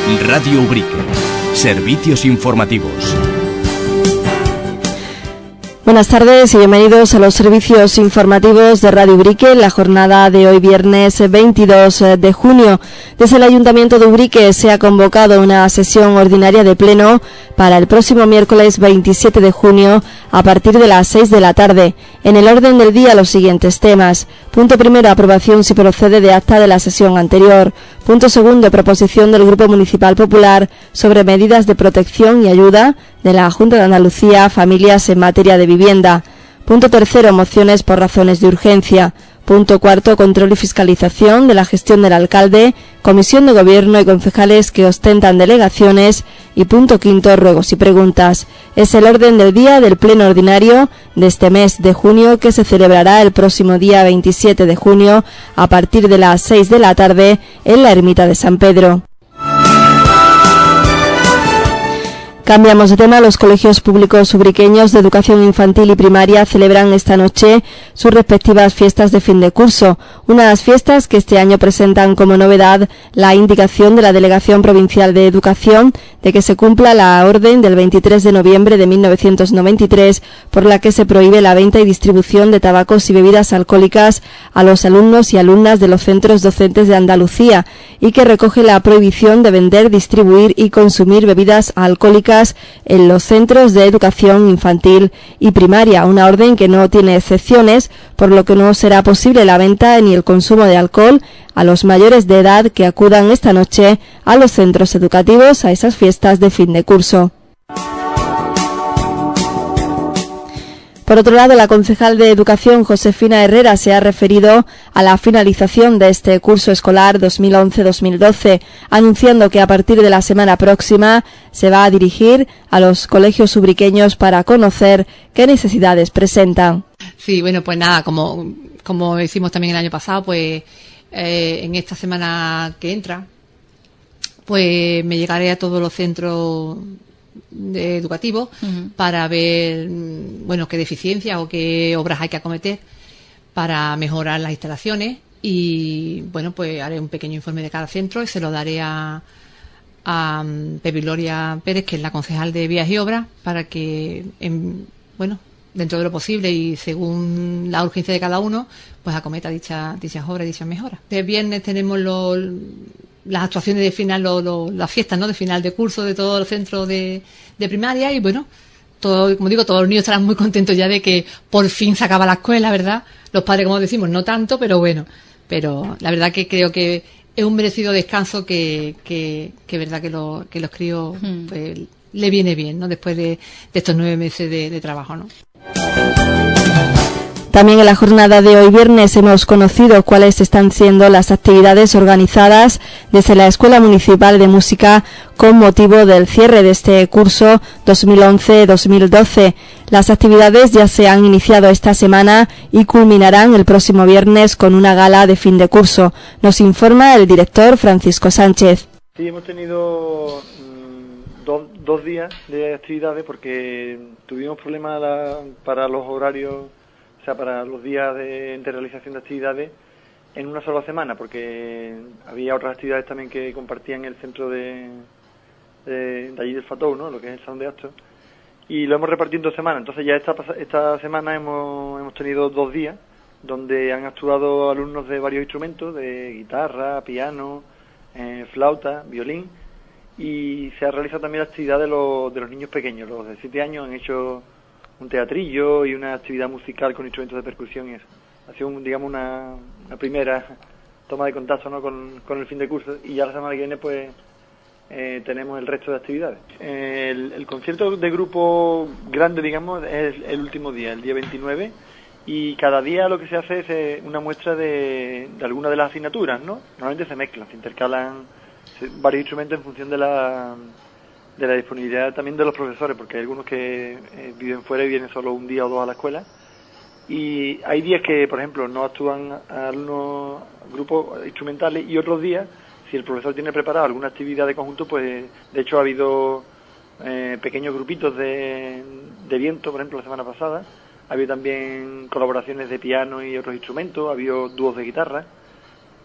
Radio Ubrique. Servicios informativos. Buenas tardes y bienvenidos a los servicios informativos de Radio Ubrique en la jornada de hoy viernes 22 de junio. Desde el Ayuntamiento de Ubrique se ha convocado una sesión ordinaria de pleno para el próximo miércoles 27 de junio a partir de las 6 de la tarde. En el orden del día los siguientes temas. Punto primero, aprobación si procede de acta de la sesión anterior. Punto segundo, proposición del Grupo Municipal Popular sobre medidas de protección y ayuda de la Junta de Andalucía a familias en materia de vivienda. Punto tercero, mociones por razones de urgencia. Punto cuarto, control y fiscalización de la gestión del alcalde, comisión de gobierno y concejales que ostentan delegaciones. Y punto quinto, ruegos y preguntas. Es el orden del día del pleno ordinario de este mes de junio, que se celebrará el próximo día 27 de junio a partir de las 6 de la tarde en la ermita de San Pedro. Cambiamos de tema. Los colegios públicos ubriqueños de educación infantil y primaria celebran esta noche sus respectivas fiestas de fin de curso. Unas fiestas que este año presentan como novedad la indicación de la Delegación Provincial de Educación de que se cumpla la orden del 23 de noviembre de 1993 por la que se prohíbe la venta y distribución de tabacos y bebidas alcohólicas a los alumnos y alumnas de los centros docentes de Andalucía y que recoge la prohibición de vender, distribuir y consumir bebidas alcohólicas en los centros de educación infantil y primaria, una orden que no tiene excepciones, por lo que no será posible la venta ni el consumo de alcohol a los mayores de edad que acudan esta noche a los centros educativos a esas fiestas de fin de curso. Por otro lado, la concejal de Educación, Josefina Herrera, se ha referido a la finalización de este curso escolar 2011-2012, anunciando que a partir de la semana próxima se va a dirigir a los colegios ubriqueños para conocer qué necesidades presentan. Sí, bueno, pues nada, como hicimos también el año pasado, pues en esta semana que entra, pues me llegaré a todos los centros educativos para ver, bueno, qué deficiencias o qué obras hay que acometer para mejorar las instalaciones y, bueno, pues haré un pequeño informe de cada centro y se lo daré a Pepi Gloria Pérez, que es la concejal de Vías y Obras, para que, bueno, dentro de lo posible y según la urgencia de cada uno, pues acometa dichas obras y dichas mejoras. El viernes tenemos las actuaciones de final, las fiestas, ¿no?, de final de curso de todos los centros de primaria y, bueno, como digo, todos los niños estarán muy contentos ya de que por fin se acaba la escuela, ¿verdad? Los padres, como decimos, no tanto, pero bueno, pero la verdad que creo que es un merecido descanso que verdad que los críos pues, le viene bien, ¿no?, después de estos 9 meses de trabajo, ¿no? También en la jornada de hoy viernes hemos conocido cuáles están siendo las actividades organizadas desde la Escuela Municipal de Música con motivo del cierre de este curso 2011-2012. Las actividades ya se han iniciado esta semana y culminarán el próximo viernes con una gala de fin de curso. Nos informa el director Francisco Sánchez. Sí, hemos tenido dos días de actividades porque tuvimos problemas para los horarios, o sea, para los días de realización de actividades en una sola semana, porque había otras actividades también que compartían el centro de allí del Fatou, ¿no?, lo que es el salón de actos, y lo hemos repartido en 2 semanas. Entonces ya esta semana hemos tenido 2 días donde han actuado alumnos de varios instrumentos, de guitarra, piano, flauta, violín, y se ha realizado también la actividad de los niños pequeños. Los de 7 años han hecho un teatrillo y una actividad musical con instrumentos de percusión y eso. Ha sido, digamos, una primera toma de contacto, ¿no?, con el fin de curso, y ya la semana que viene pues tenemos el resto de actividades. El concierto de grupo grande, digamos, es el último día, el día 29, y cada día lo que se hace es una muestra de alguna de las asignaturas, ¿no? Normalmente se mezclan, se intercalan varios instrumentos en función de la disponibilidad también de los profesores, porque hay algunos que viven fuera y vienen solo un día o 2 a la escuela, y hay días que, por ejemplo, no actúan algunos grupos instrumentales, y otros días, si el profesor tiene preparado alguna actividad de conjunto, pues de hecho ha habido pequeños grupitos de viento, por ejemplo, la semana pasada. Ha habido también colaboraciones de piano y otros instrumentos, ha habido dúos de guitarra,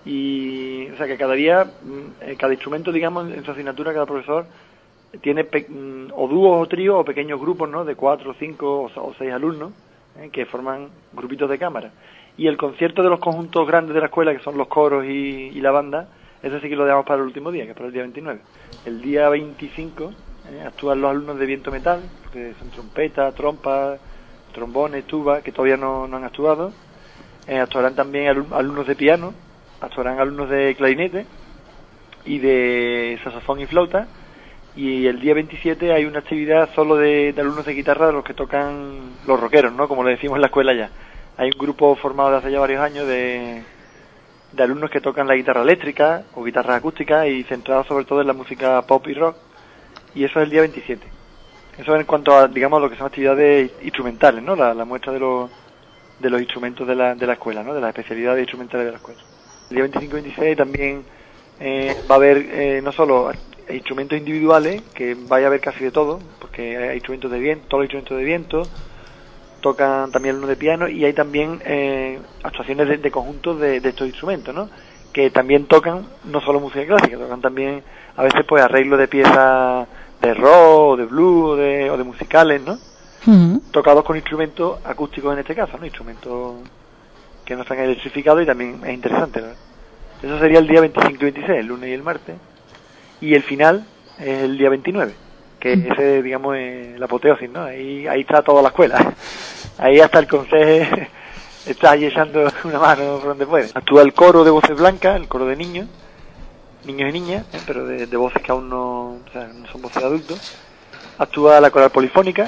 Y, o sea, que cada día, cada instrumento, digamos, en su asignatura, cada profesor tiene o dúos o tríos o pequeños grupos, ¿no? De 4, 5 o 6 alumnos, que forman grupitos de cámara. Y el concierto de los conjuntos grandes de la escuela, que son los coros y la banda, ese sí que lo dejamos para el último día, que es para el día 29. El día 25 actúan los alumnos de viento metal, que son trompetas, trompas, trombones, tubas, que todavía no han actuado. Actuarán también alumnos de piano, actuarán alumnos de clarinete y de saxofón y flauta. Y el día 27 hay una actividad solo de alumnos de guitarra, de los que tocan los rockeros, ¿no? Como le decimos en la escuela ya. Hay un grupo formado de hace ya varios años de alumnos que tocan la guitarra eléctrica o guitarra acústica y centrados sobre todo en la música pop y rock. Y eso es el día 27. Eso en cuanto a, digamos, lo que son actividades instrumentales, ¿no? La muestra de los instrumentos de la escuela, ¿no? De las especialidades instrumentales de la escuela. El día 25 y 26 también va a haber no solo instrumentos individuales, que vaya a haber casi de todo, porque hay instrumentos de viento, todos los instrumentos de viento, tocan también alumnos de piano, y hay también actuaciones de conjuntos de estos instrumentos, ¿no? Que también tocan no solo música clásica, tocan también a veces pues arreglos de piezas de rock, o de blues, o de musicales, ¿no? Uh-huh. Tocados con instrumentos acústicos en este caso, ¿no? Instrumentos que no están electrificados, y también es interesante, ¿no? Eso sería el día 25 y 26, el lunes y el martes. Y el final es el día 29, que ese, digamos, es la apoteosis, ¿no? Ahí está toda la escuela. Ahí hasta el consejo está ahí echando una mano por donde puede. Actúa el coro de voces blancas, el coro de niños y niñas, pero de voces que aún no son voces de adultos. Actúa la coral polifónica.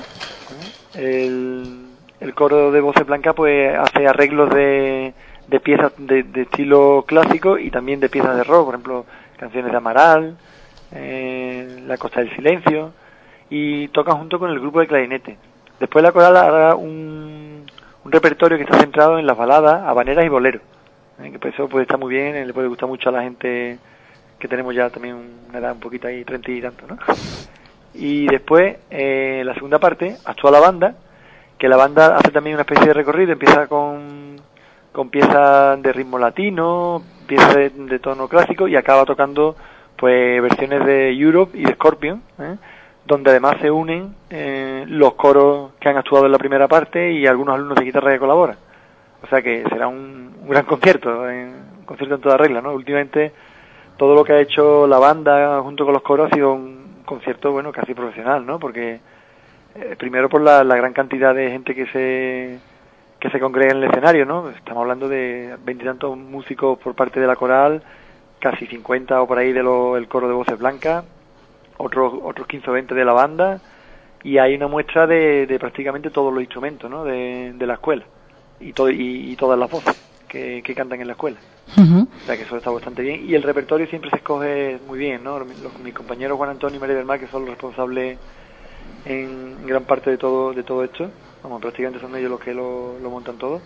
El coro de voces blancas pues hace arreglos de piezas de estilo clásico y también de piezas de rock, por ejemplo, canciones de Amaral, La Costa del Silencio, y toca junto con el grupo de clarinete. Después la coral hará un repertorio que está centrado en las baladas, habaneras y boleros, que por eso puede estar muy bien, le puede gustar mucho a la gente que tenemos ya también una edad un poquito ahí, 30 y tanto, ¿no? Y después, la segunda parte, actúa la banda, que la banda hace también una especie de recorrido, empieza con piezas de ritmo latino, piezas de tono clásico, y acaba tocando pues versiones de Europe y de Scorpion, donde además se unen los coros que han actuado en la primera parte y algunos alumnos de guitarra que colaboran. O sea que será un gran concierto, un concierto en toda regla, ¿no? Últimamente todo lo que ha hecho la banda junto con los coros ha sido un concierto, bueno, casi profesional, ¿no? Porque primero por la gran cantidad de gente que se congrega en el escenario, ¿no? Estamos hablando de 20 y tantos músicos por parte de la coral, casi 50 o por ahí el coro de voces blancas, otros 15 o 20 de la banda, y hay una muestra de prácticamente todos los instrumentos, ¿no? de la escuela y todas las voces que cantan en la escuela. Uh-huh. O sea que eso está bastante bien, y el repertorio siempre se escoge muy bien, ¿no? Mis compañeros Juan Antonio y María del Mar, que son los responsables en gran parte de todo esto, vamos, prácticamente son ellos los que lo montan todo,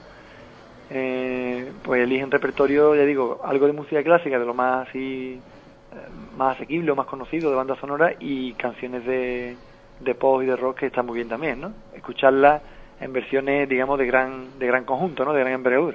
pues eligen repertorio, ya digo, algo de música clásica, de lo más así, más asequible o más conocido, de banda sonora, y canciones de pop y de rock que están muy bien también, ¿no? Escucharlas en versiones, digamos, de gran conjunto, ¿no? De gran envergadura.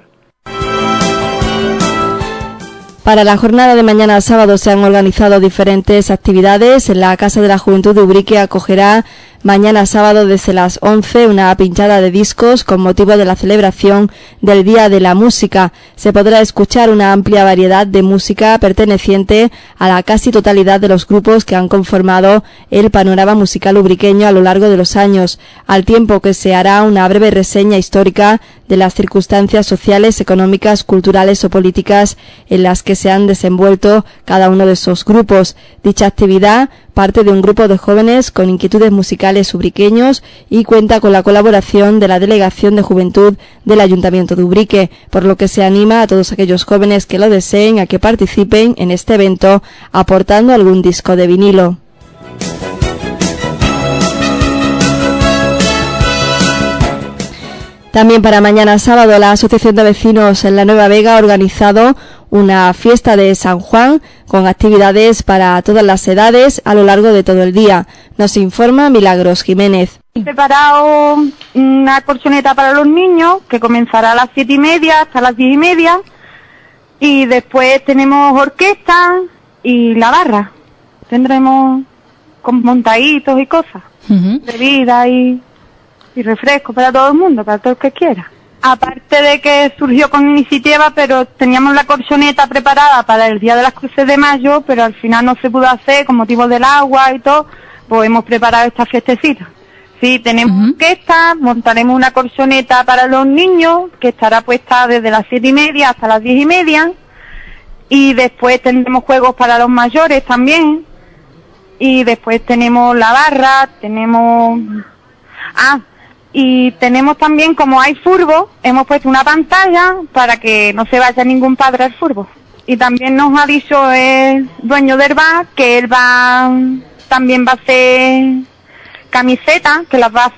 Para la jornada de mañana sábado se han organizado diferentes actividades. En la Casa de la Juventud de Ubrique acogerá mañana sábado desde las 11 una pinchada de discos con motivo de la celebración del Día de la Música. Se podrá escuchar una amplia variedad de música perteneciente a la casi totalidad de los grupos que han conformado el panorama musical ubriqueño a lo largo de los años, al tiempo que se hará una breve reseña histórica de las circunstancias sociales, económicas, culturales o políticas en las que se han desenvuelto cada uno de esos grupos. Dicha actividad parte de un grupo de jóvenes con inquietudes musicales ubriqueños y cuenta con la colaboración de la Delegación de Juventud del Ayuntamiento de Ubrique, por lo que se anima a todos aquellos jóvenes que lo deseen a que participen en este evento aportando algún disco de vinilo. También para mañana sábado la Asociación de Vecinos en la Nueva Vega ha organizado una fiesta de San Juan con actividades para todas las edades a lo largo de todo el día. Nos informa Milagros Jiménez. He preparado una colchoneta para los niños que comenzará a las 7:30 hasta las 10:30 Y después tenemos orquesta y la barra. Tendremos con montaditos y cosas, bebida y refresco para todo el mundo, para todo el que quiera. Aparte de que surgió con iniciativa, pero teníamos la colchoneta preparada para el Día de las Cruces de Mayo, pero al final no se pudo hacer con motivo del agua y todo, pues hemos preparado esta fiestecita. Sí, tenemos orquesta, montaremos una colchoneta para los niños, que estará puesta desde las 7:30 hasta las 10:30, y después tendremos juegos para los mayores también, y después tenemos la barra, y tenemos también, como hay furbo, hemos puesto una pantalla para que no se vaya ningún padre al furbo. Y también nos ha dicho el dueño del bar que él también va a hacer camisetas, que las va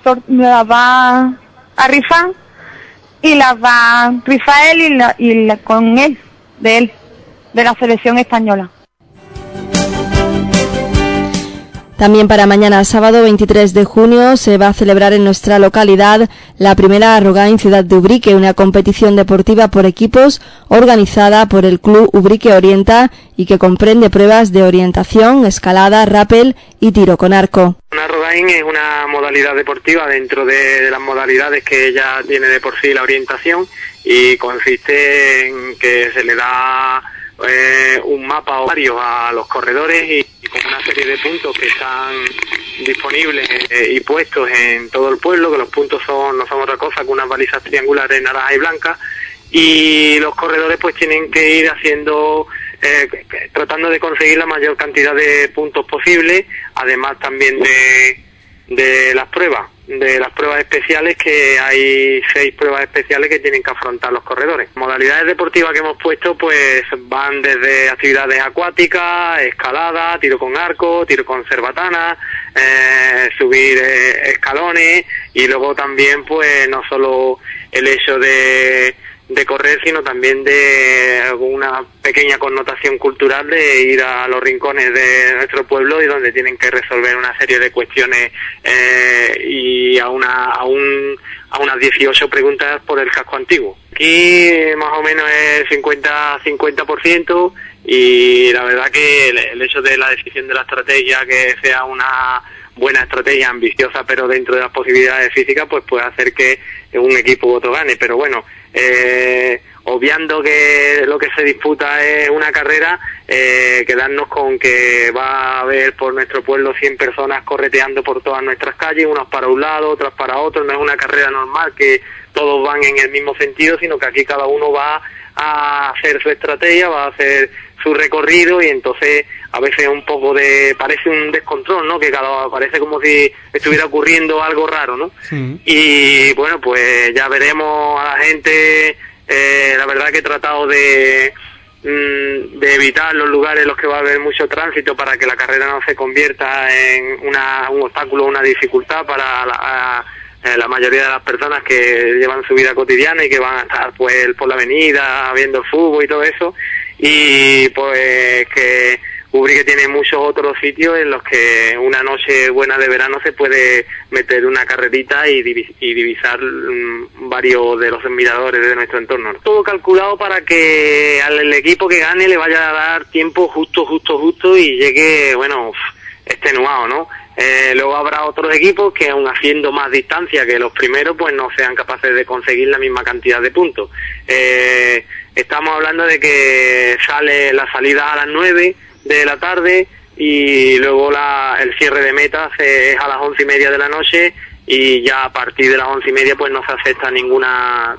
a rifar, y las va a rifar él con él, de la selección española. También para mañana, sábado 23 de junio, se va a celebrar en nuestra localidad la primera Arrogain Ciudad de Ubrique, una competición deportiva por equipos organizada por el Club Ubrique Orienta y que comprende pruebas de orientación, escalada, rappel y tiro con arco. Una Arrogain es una modalidad deportiva dentro de las modalidades que ya tiene de por sí la orientación, y consiste en que se le da un mapa o varios a los corredores y con una serie de puntos que están disponibles y puestos en todo el pueblo, que los puntos no son otra cosa que unas balizas triangulares naranjas y blancas, y los corredores pues tienen que ir haciendo tratando de conseguir la mayor cantidad de puntos posible, además también de las pruebas especiales, que hay 6 pruebas especiales que tienen que afrontar los corredores. Modalidades deportivas que hemos puesto pues van desde actividades acuáticas, escalada, tiro con arco, tiro con cerbatana, subir escalones, y luego también pues no solo el hecho de correr, sino también de una pequeña connotación cultural de ir a los rincones de nuestro pueblo y donde tienen que resolver una serie de cuestiones y a unas 18 preguntas por el casco antiguo. Aquí más o menos es 50%, y la verdad que el hecho de la decisión de la estrategia, que sea una buena estrategia, ambiciosa, pero dentro de las posibilidades físicas, pues puede hacer que un equipo u otro gane. Pero bueno, obviando que lo que se disputa es una carrera, quedarnos con que va a haber por nuestro pueblo 100 personas correteando por todas nuestras calles, unos para un lado, otros para otro. No es una carrera normal que todos van en el mismo sentido, sino que aquí cada uno va a hacer su estrategia, va a hacer su recorrido, y entonces a veces parece un descontrol, ¿no? Que parece como si estuviera ocurriendo algo raro, ¿no? Sí. Y bueno, pues ya veremos a la gente. La verdad que he tratado de evitar los lugares en los que va a haber mucho tránsito, para que la carrera no se convierta en un obstáculo, una dificultad para la mayoría de las personas que llevan su vida cotidiana y que van a estar pues por la avenida viendo el fútbol y todo eso. Y pues que Ubrique tiene muchos otros sitios en los que una noche buena de verano se puede meter una carrerita y divisar varios de los miradores de nuestro entorno. Todo calculado para que al equipo que gane le vaya a dar tiempo justo y llegue, bueno, extenuado, ¿no? Luego habrá otros equipos que, aun haciendo más distancia que los primeros, pues no sean capaces de conseguir la misma cantidad de puntos. Estamos hablando de que sale la salida a las 9 de la tarde, y luego el cierre de metas es a las 11:30 de la noche, y ya a partir de las 11:30 pues no se acepta ninguna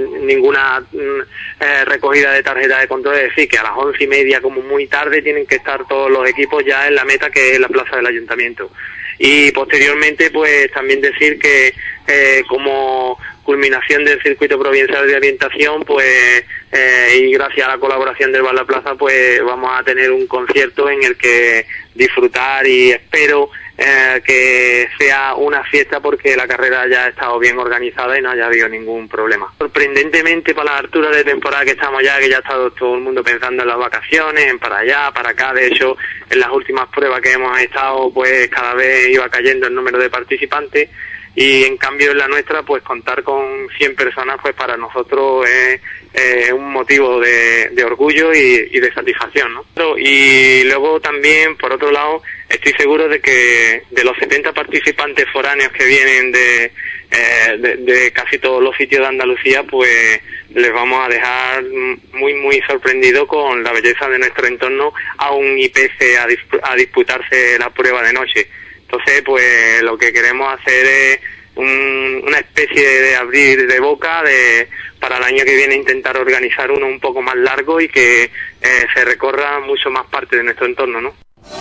recogida de tarjeta de control. Es decir, que a las 11:30 como muy tarde tienen que estar todos los equipos ya en la meta, que es la plaza del ayuntamiento. Y posteriormente pues también decir que como culminación del circuito provincial de orientación, pues y gracias a la colaboración del Bar La Plaza, pues vamos a tener un concierto en el que disfrutar, y espero que sea una fiesta, porque la carrera ya ha estado bien organizada y no haya habido ningún problema. Sorprendentemente, para las alturas de temporada que estamos ya, que ya ha estado todo el mundo pensando en las vacaciones, en para allá, para acá. De hecho, en las últimas pruebas que hemos estado, pues cada vez iba cayendo el número de participantes. y en cambio en la nuestra pues contar con 100 personas pues para nosotros es un motivo de orgullo y de satisfacción, ¿no? Y luego también, por otro lado, estoy seguro de que de los 70 participantes foráneos que vienen de casi todos los sitios de Andalucía, pues les vamos a dejar muy sorprendidos con la belleza de nuestro entorno, aún y pese a disputarse la prueba de noche. Entonces, pues lo que queremos hacer es una especie de abrir de boca para el año que viene intentar organizar uno un poco más largo y que se recorra mucho más parte de nuestro entorno, ¿no?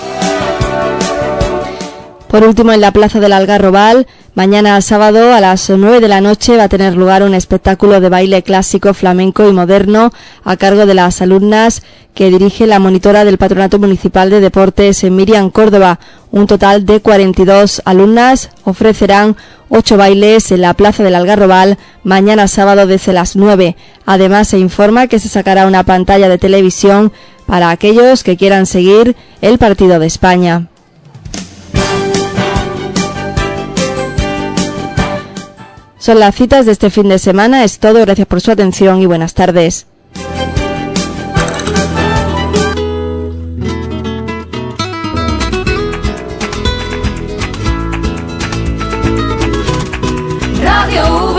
Por último, en la Plaza del Algarrobal, mañana sábado a las 9 de la noche va a tener lugar un espectáculo de baile clásico, flamenco y moderno a cargo de las alumnas que dirige la monitora del Patronato Municipal de Deportes, Miriam Córdoba. Un total de 42 alumnas ofrecerán 8 bailes en la Plaza del Algarrobal mañana sábado desde las 9. Además, se informa que se sacará una pantalla de televisión para aquellos que quieran seguir el partido de España. Son las citas de este fin de semana. Es todo. Gracias por su atención y buenas tardes. Radio